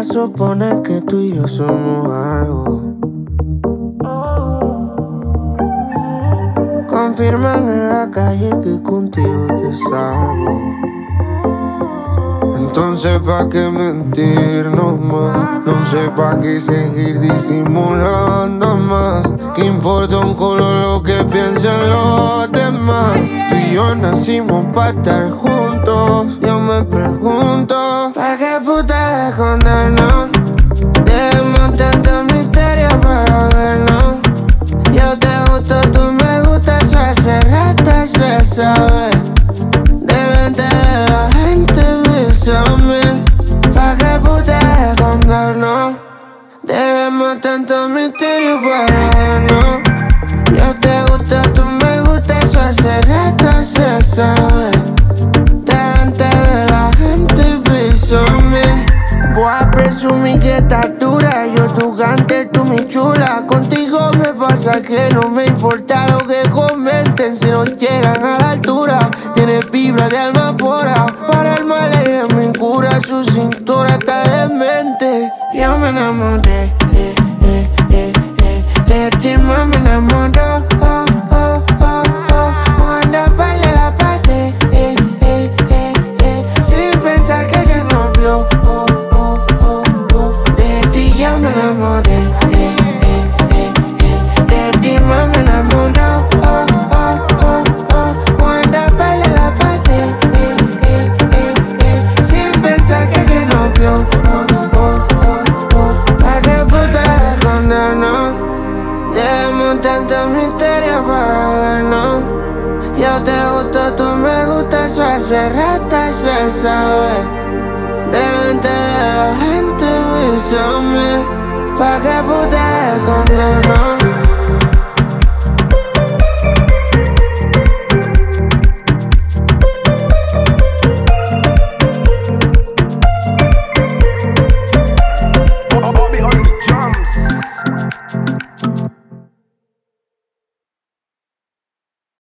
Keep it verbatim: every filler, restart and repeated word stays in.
supone que tú y yo somos algo. Confirman en la calle que contigo es que salgo. Entonces pa' qué mentirnos más, no sé pa' qué seguir disimulando más. ¿Qué importa un culo lo que piensen los demás? Tú y yo nacimos pa' estar juntos. Yo me pregunto, ¿pa' qué puta escondernos? Dejemos tanto misterio para vernos. Yo te gusto, tú me gustas, eso hace rato se sabe. Delante de la gente bésame. Pa' que puta escondernos. Debemos tanto misterio para vernos. Yo te gusto, tú me gustas, eso hace rato se sabe. Delante de la gente bésame. Voy a presumir que estás dura. Yo tu gante, tú mi chula. Contigo me pasa que no me importa lo que comenten si no llegan a la altura. Tienes vibra de alma pura. Para el mal ella me cura. Su cintura está demente. Yo me enamoré, eh, eh, eh, eh. De ti más me enamoró, oh, oh, oh, oh. Cuando baila la pared, eh, eh, eh, eh. Sin pensar que ella no vio, oh, oh, oh, oh. De ti ya me enamoré, eh, eh, eh, eh. De ti más me enamoró, oh, oh, oh, oh. Cuando baila la pared, eh, eh, eh, eh. Sin pensar que ella no vio, oh, oh, oh, oh. Pa' que puta escondernos. Dejemos tanto misterio para vernos. Yo te gusto, tú me gustas, eso hace rato se sabe. Delante de la gente bésame. Pa' que puta escondernos.